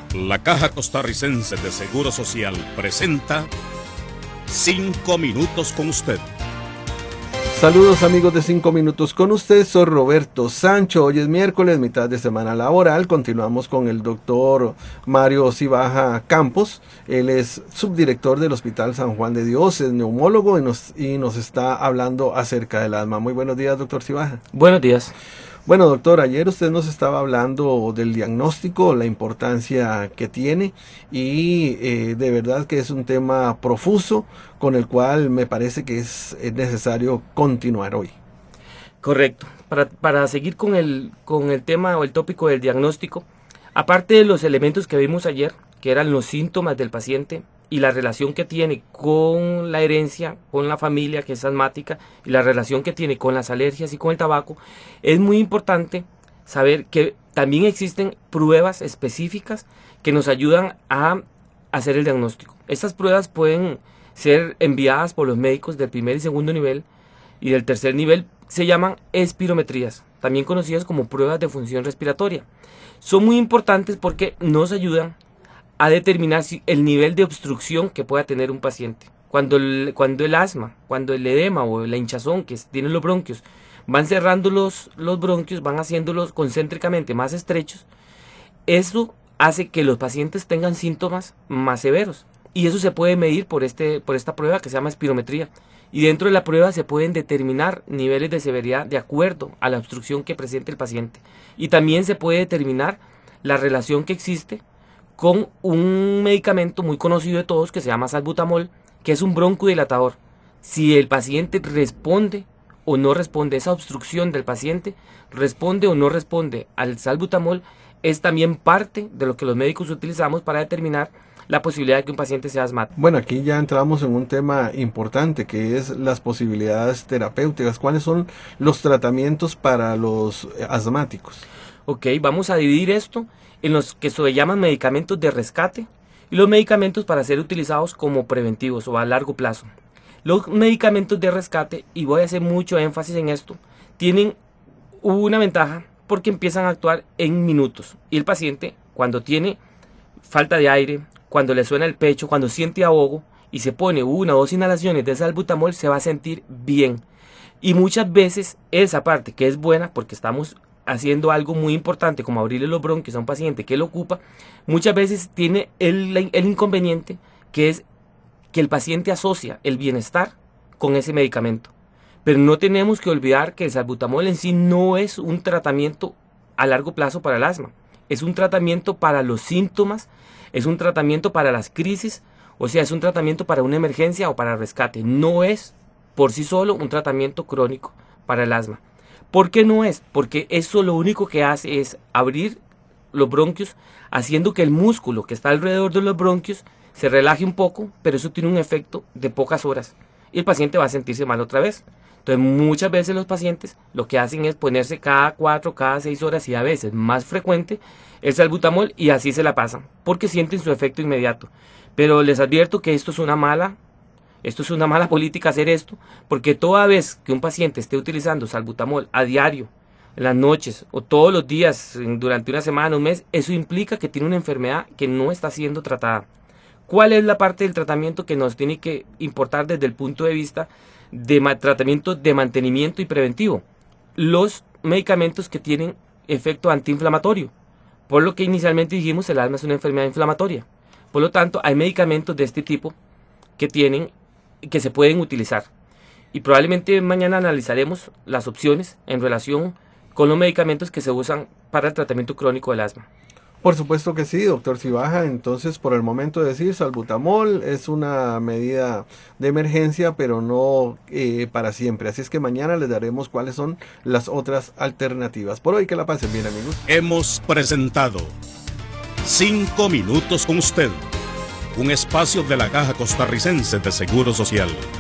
La Caja Costarricense de Seguro Social presenta 5 minutos con usted. Saludos amigos de 5 minutos con usted, soy Roberto Sancho. Hoy es miércoles, mitad de semana laboral. Continuamos con el doctor Mario Cibaja Campos. Él es subdirector del Hospital San Juan de Dios, es neumólogo y nos está hablando acerca del asma. Muy buenos días, doctor Cibaja. Buenos días. Bueno, doctor, ayer usted nos estaba hablando del diagnóstico, la importancia que tiene y de verdad que es un tema profuso con el cual me parece que es necesario continuar hoy. Correcto. Para seguir con el tema o el tópico del diagnóstico, aparte de los elementos que vimos ayer, que eran los síntomas del paciente y la relación que tiene con la herencia, con la familia que es asmática y la relación que tiene con las alergias y con el tabaco, es muy importante saber que también existen pruebas específicas que nos ayudan a hacer el diagnóstico. Estas pruebas pueden ser enviadas por los médicos del primer y segundo nivel y del tercer nivel. Se llaman espirometrías, también conocidas como pruebas de función respiratoria. Son muy importantes porque nos ayudan a determinar el nivel de obstrucción que pueda tener un paciente. Cuando el asma, cuando el edema o la hinchazón que tienen los bronquios van cerrando los bronquios, van haciéndolos concéntricamente más estrechos, eso hace que los pacientes tengan síntomas más severos. Y eso se puede medir por esta prueba que se llama espirometría. Y dentro de la prueba se pueden determinar niveles de severidad de acuerdo a la obstrucción que presente el paciente. Y también se puede determinar la relación que existe con un medicamento muy conocido de todos que se llama salbutamol, que es un broncodilatador. Si el paciente responde o no responde, esa obstrucción del paciente responde o no responde al salbutamol, es también parte de lo que los médicos utilizamos para determinar la posibilidad de que un paciente sea asmático. Bueno, aquí ya entramos en un tema importante que es las posibilidades terapéuticas. ¿Cuáles son los tratamientos para los asmáticos? Ok, vamos a dividir esto en los que se llaman medicamentos de rescate y los medicamentos para ser utilizados como preventivos o a largo plazo. Los medicamentos de rescate, y voy a hacer mucho énfasis en esto, tienen una ventaja porque empiezan a actuar en minutos. Y el paciente, cuando tiene falta de aire, cuando le suena el pecho, cuando siente ahogo y se pone 1 o 2 inhalaciones de salbutamol, se va a sentir bien. Y muchas veces esa parte que es buena porque estamos haciendo algo muy importante como abrirle los bronquios a un paciente que lo ocupa, muchas veces tiene el inconveniente que es que el paciente asocia el bienestar con ese medicamento. Pero no tenemos que olvidar que el salbutamol en sí no es un tratamiento a largo plazo para el asma. Es un tratamiento para los síntomas, es un tratamiento para las crisis, o sea, es un tratamiento para una emergencia o para rescate. No es por sí solo un tratamiento crónico para el asma. ¿Por qué no es? Porque eso lo único que hace es abrir los bronquios, haciendo que el músculo que está alrededor de los bronquios se relaje un poco, pero eso tiene un efecto de pocas horas y el paciente va a sentirse mal otra vez. Entonces muchas veces los pacientes lo que hacen es ponerse cada 4, cada 6 horas y a veces más frecuente el salbutamol y así se la pasan, porque sienten su efecto inmediato. Pero les advierto que esto es una mala política hacer esto, porque toda vez que un paciente esté utilizando salbutamol a diario, en las noches o todos los días durante una semana, un mes, eso implica que tiene una enfermedad que no está siendo tratada. ¿Cuál es la parte del tratamiento que nos tiene que importar desde el punto de vista de tratamiento de mantenimiento y preventivo? Los medicamentos que tienen efecto antiinflamatorio. Por lo que inicialmente dijimos, el asma es una enfermedad inflamatoria. Por lo tanto, hay medicamentos de este tipo que se pueden utilizar. Y probablemente mañana analizaremos las opciones en relación con los medicamentos que se usan para el tratamiento crónico del asma. Por supuesto que sí, doctor Cibaja. Entonces, por el momento decir, salbutamol es una medida de emergencia, pero no para siempre. Así es que mañana les daremos cuáles son las otras alternativas. Por hoy, que la pasen bien, amigos. Hemos presentado 5 minutos con usted, un espacio de la Caja Costarricense de Seguro Social.